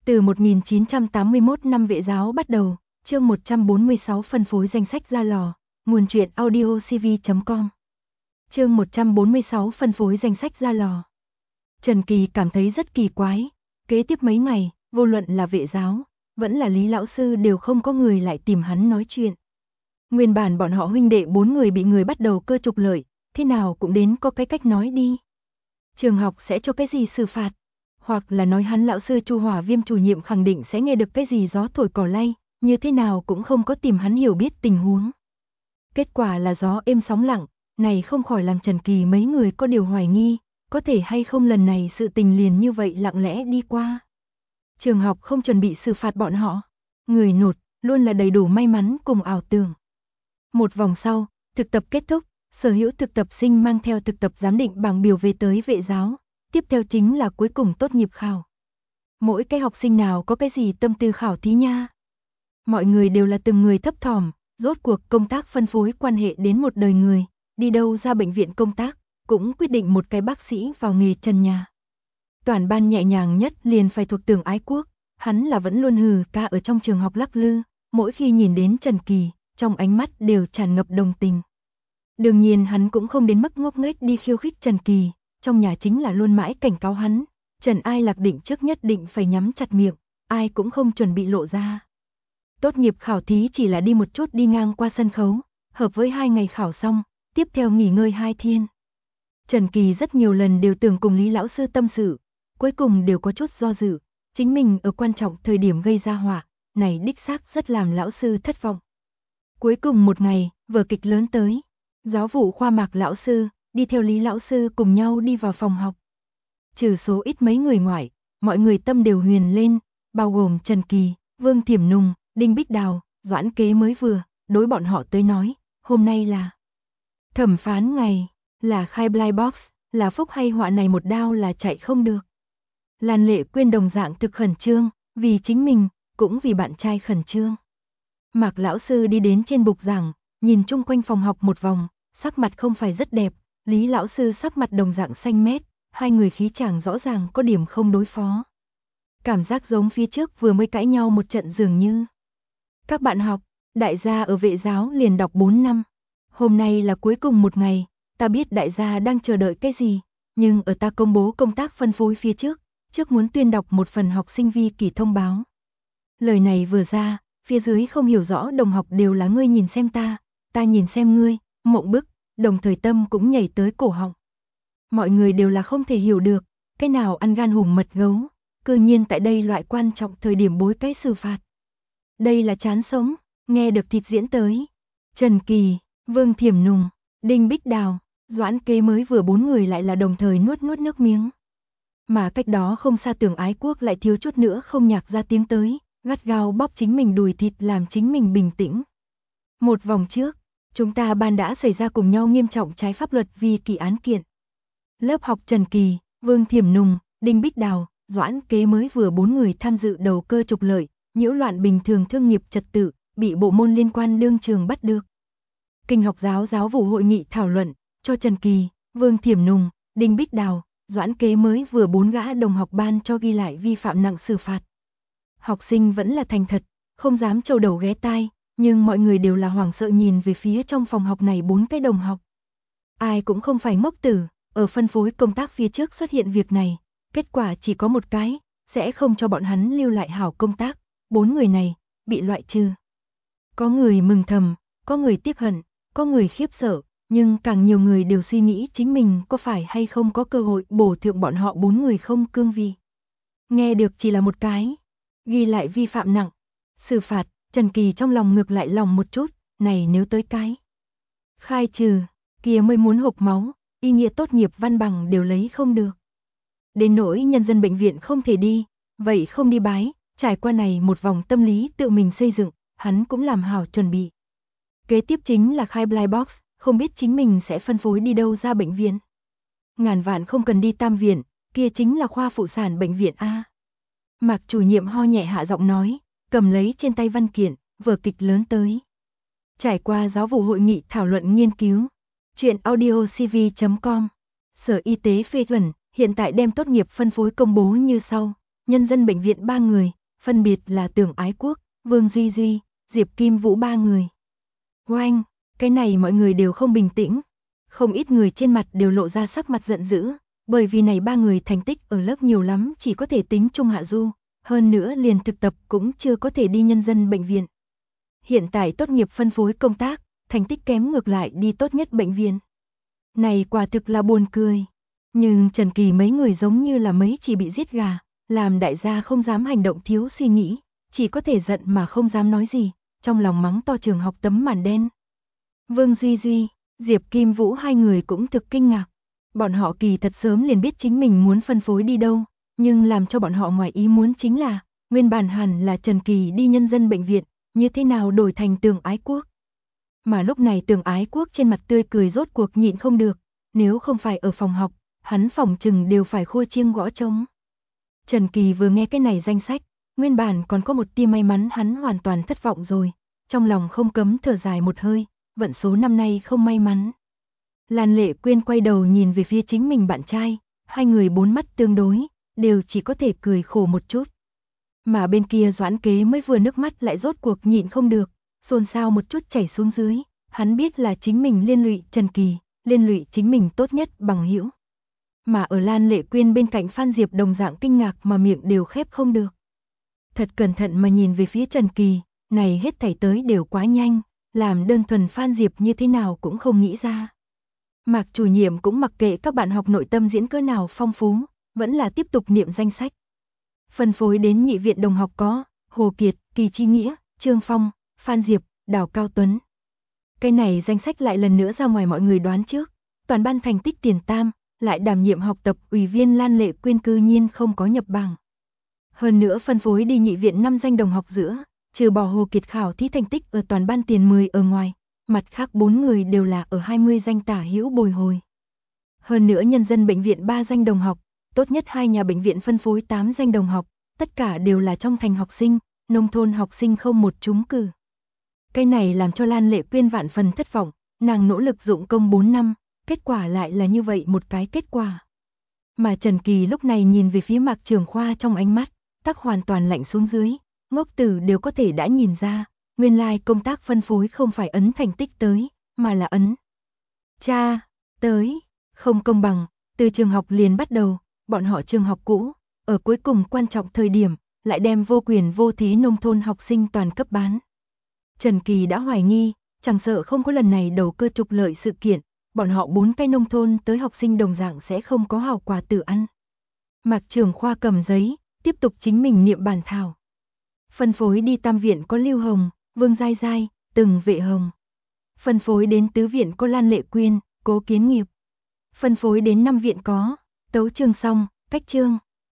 Từ 1981 năm vệ giáo bắt đầu, chương 146 phân phối danh sách ra lò, nguồn truyện audiocv.com. Chương 146 phân phối danh sách ra lò. Trần Kỳ cảm thấy rất kỳ quái, kế tiếp mấy ngày, vô luận là vệ giáo, vẫn là Lý lão sư đều không có người lại tìm hắn nói chuyện. Nguyên bản bọn họ huynh đệ 4 người bị người bắt đầu cơ trục lợi, thế nào cũng đến có cái cách nói đi. Trường học sẽ cho cái gì xử phạt, hoặc là nói hắn lão sư Chu Hỏa Viêm chủ nhiệm khẳng định sẽ nghe được cái gì gió thổi cỏ lay, như thế nào cũng không có tìm hắn hiểu biết tình huống. Kết quả là gió êm sóng lặng, này không khỏi làm Trần Kỳ mấy người có điều hoài nghi, có thể hay không lần này sự tình liền như vậy lặng lẽ đi qua. Trường học không chuẩn bị xử phạt bọn họ, người nột luôn là đầy đủ may mắn cùng ảo tưởng. Một vòng sau, thực tập kết thúc, sở hữu thực tập sinh mang theo thực tập giám định bảng biểu về tới vệ giáo, tiếp theo chính là cuối cùng tốt nghiệp khảo. Mỗi cái học sinh nào có cái gì tâm tư khảo thí nha. Mọi người đều là từng người thấp thỏm, rốt cuộc công tác phân phối quan hệ đến một đời người, đi đâu ra bệnh viện công tác, cũng quyết định một cái bác sĩ vào nghề trần nhà. Toàn ban nhẹ nhàng nhất liền phải thuộc Tưởng Ái Quốc, hắn là vẫn luôn hừ ca ở trong trường học lắc lư, mỗi khi nhìn đến Trần Kỳ, trong ánh mắt đều tràn ngập đồng tình. Đương nhiên hắn cũng không đến mức ngốc nghếch đi khiêu khích Trần Kỳ, trong nhà chính là luôn mãi cảnh cáo hắn, Trần Ai Lạc định trước nhất định phải nhắm chặt miệng, ai cũng không chuẩn bị lộ ra. Tốt nghiệp khảo thí chỉ là đi một chút đi ngang qua sân khấu, hợp với 2 ngày khảo xong, tiếp theo nghỉ ngơi 2 thiên. Trần Kỳ rất nhiều lần đều tưởng cùng Lý lão sư tâm sự, cuối cùng đều có chút do dự, chính mình ở quan trọng thời điểm gây ra họa, này đích xác rất làm lão sư thất vọng. Cuối cùng một ngày, vở kịch lớn tới, giáo vụ khoa Mạc lão sư đi theo Lý lão sư cùng nhau đi vào phòng học. Trừ số ít mấy người ngoại, mọi người tâm đều huyền lên, bao gồm Trần Kỳ, Vương Thiểm Nùng, Đinh Bích Đào, Doãn Kế mới vừa, đối bọn họ tới nói, hôm nay là thẩm phán ngày, là khai blind box, là phúc hay họa này một đao là chạy không được. Lan Lệ Quyên đồng dạng thực khẩn trương, vì chính mình, cũng vì bạn trai khẩn trương. Mạc lão sư đi đến trên bục giảng, nhìn chung quanh phòng học một vòng, sắc mặt không phải rất đẹp, Lý lão sư sắc mặt đồng dạng xanh mét, hai người khí chàng rõ ràng có điểm không đối phó. Cảm giác giống phía trước vừa mới cãi nhau một trận dường như. Các bạn học, đại gia ở vệ giáo liền đọc 4 năm. Hôm nay là cuối cùng một ngày, ta biết đại gia đang chờ đợi cái gì, nhưng ở ta công bố công tác phân phối phía trước muốn tuyên đọc một phần học sinh vi kỷ thông báo. Lời này vừa ra, phía dưới không hiểu rõ đồng học đều là ngươi nhìn xem ta nhìn xem ngươi, mộng bức, đồng thời tâm cũng nhảy tới cổ họng. Mọi người đều là không thể hiểu được, cái nào ăn gan hùm mật gấu, cư nhiên tại đây loại quan trọng thời điểm bối cái xử phạt. Đây là chán sống, nghe được thịt diễn tới. Trần Kỳ, Vương Thiểm Nùng, Đinh Bích Đào, Doãn Kế mới vừa 4 người lại là đồng thời nuốt nước miếng. Mà cách đó không xa Tưởng Ái Quốc lại thiếu chút nữa không nhạc ra tiếng tới, gắt gao bóp chính mình đùi thịt làm chính mình bình tĩnh. Một vòng trước, chúng ta ban đã xảy ra cùng nhau nghiêm trọng trái pháp luật vi kỷ án kiện. Lớp học Trần Kỳ, Vương Thiểm Nùng, Đinh Bích Đào, Doãn Kế mới vừa 4 người tham dự đầu cơ trục lợi, nhiễu loạn bình thường thương nghiệp trật tự, bị bộ môn liên quan đương trường bắt được. Kinh học giáo vụ hội nghị thảo luận, cho Trần Kỳ, Vương Thiểm Nùng, Đinh Bích Đào, Doãn Kế mới vừa 4 gã đồng học ban cho ghi lại vi phạm nặng xử phạt. Học sinh vẫn là thành thật, không dám trâu đầu ghé tai, nhưng mọi người đều là hoảng sợ nhìn về phía trong phòng học này 4 cái đồng học. Ai cũng không phải ngốc tử, ở phân phối công tác phía trước xuất hiện việc này, kết quả chỉ có một cái, sẽ không cho bọn hắn lưu lại hảo công tác, 4 người này, bị loại trừ. Có người mừng thầm, có người tiếc hận, có người khiếp sợ, nhưng càng nhiều người đều suy nghĩ chính mình có phải hay không có cơ hội bổ thượng bọn họ 4 người không cương vị. Nghe được chỉ là một cái, ghi lại vi phạm nặng, xử phạt, Trần Kỳ trong lòng ngược lại lòng một chút, này nếu tới cái khai trừ, kia mới muốn hộc máu, ý nghĩa tốt nghiệp văn bằng đều lấy không được. Đến nỗi nhân dân bệnh viện không thể đi, vậy không đi bái, trải qua này một vòng tâm lý tự mình xây dựng, hắn cũng làm hảo chuẩn bị. Kế tiếp chính là khai blind box, không biết chính mình sẽ phân phối đi đâu ra bệnh viện. Ngàn vạn không cần đi Tam viện, kia chính là khoa phụ sản bệnh viện A. Mạc chủ nhiệm ho nhẹ hạ giọng nói, cầm lấy trên tay văn kiện, vở kịch lớn tới. Trải qua giáo vụ hội nghị thảo luận nghiên cứu, truyện audiocv.com, Sở Y tế phê chuẩn, hiện tại đem tốt nghiệp phân phối công bố như sau, nhân dân bệnh viện 3 người, phân biệt là Tưởng Ái Quốc, Vương Duy Duy, Diệp Kim Vũ 3 người. Oanh, cái này mọi người đều không bình tĩnh. Không ít người trên mặt đều lộ ra sắc mặt giận dữ, bởi vì này 3 người thành tích ở lớp nhiều lắm chỉ có thể tính trung hạ du, hơn nữa liền thực tập cũng chưa có thể đi nhân dân bệnh viện. Hiện tại tốt nghiệp phân phối công tác, thành tích kém ngược lại đi tốt nhất bệnh viện. Này quả thực là buồn cười. Nhưng Trần Kỳ mấy người giống như là mấy chỉ bị giết gà, làm đại gia không dám hành động thiếu suy nghĩ, chỉ có thể giận mà không dám nói gì, trong lòng mắng to trường học tấm màn đen. Vương Duy Duy, Diệp Kim Vũ hai người cũng thực kinh ngạc. Bọn họ kỳ thật sớm liền biết chính mình muốn phân phối đi đâu, nhưng làm cho bọn họ ngoài ý muốn chính là, nguyên bản hẳn là Trần Kỳ đi nhân dân bệnh viện, như thế nào đổi thành Tưởng Ái Quốc. Mà lúc này Tưởng Ái Quốc trên mặt tươi cười rốt cuộc nhịn không được, nếu không phải ở phòng học, hắn phỏng chừng đều phải khua chiêng gõ trống. Trần Kỳ vừa nghe cái này danh sách, nguyên bản còn có một tia may mắn hắn hoàn toàn thất vọng rồi, trong lòng không cấm thở dài một hơi, vận số năm nay không may mắn. Lan Lệ Quyên quay đầu nhìn về phía chính mình bạn trai, hai người bốn mắt tương đối, đều chỉ có thể cười khổ một chút. Mà bên kia Doãn Kế mới vừa nước mắt lại rốt cuộc nhịn không được, xôn xao một chút chảy xuống dưới, hắn biết là chính mình liên lụy Trần Kỳ, liên lụy chính mình tốt nhất bằng hữu. Mà ở Lan Lệ Quyên bên cạnh Phan Diệp đồng dạng kinh ngạc mà miệng đều khép không được. Thật cẩn thận mà nhìn về phía Trần Kỳ, này hết thảy tới đều quá nhanh, làm đơn thuần Phan Diệp như thế nào cũng không nghĩ ra. Mạc chủ nhiệm cũng mặc kệ các bạn học nội tâm diễn cỡ nào phong phú, vẫn là tiếp tục niệm danh sách. Phân phối đến nhị viện đồng học có Hồ Kiệt, Kỳ Chi Nghĩa, Trương Phong, Phan Diệp, Đào Cao Tuấn. Cái này danh sách lại lần nữa ra ngoài mọi người đoán trước, toàn ban thành tích tiền tam, lại đảm nhiệm học tập ủy viên Lan Lệ Quyên cư nhiên không có nhập bảng. Hơn nữa phân phối đi nhị viện 5 danh đồng học giữa, trừ bỏ Hồ Kiệt khảo thí thành tích ở toàn ban tiền 10 ở ngoài, mặt khác 4 người đều là ở 20 danh tả hữu bồi hồi. Hơn nữa nhân dân bệnh viện 3 danh đồng học, tốt nhất 2 nhà bệnh viện phân phối 8 danh đồng học, tất cả đều là trong thành học sinh, nông thôn học sinh không một trúng cử. Cái này làm cho Lan Lệ Quyên vạn phần thất vọng, nàng nỗ lực dụng công 4 năm, kết quả lại là như vậy một cái kết quả. Mà Trần Kỳ lúc này nhìn về phía Mạc Trường Khoa trong ánh mắt, tắc hoàn toàn lạnh xuống dưới, ngốc tử đều có thể đã nhìn ra, nguyên lai công tác phân phối không phải ấn thành tích tới, mà là ấn cha tới, không công bằng, từ trường học liền bắt đầu, bọn họ trường học cũ, ở cuối cùng quan trọng thời điểm, lại đem vô quyền vô thế nông thôn học sinh toàn cấp bán. Trần Kỳ đã hoài nghi, chẳng sợ không có lần này đầu cơ trục lợi sự kiện, bọn họ 4 cái nông thôn tới học sinh đồng dạng sẽ không có hảo quả tự ăn. Mạc Trường Khoa cầm giấy, tiếp tục chính mình niệm bản thảo. Phân phối đi tam viện có Lưu Hồng, Vương Giai Giai, Từng Vệ Hồng. Phân phối đến tứ viện có Lan Lệ Quyên, Cố Kiến Nghiệp. Phân phối đến 5 viện có Tấu Trương Song, Cách Trương,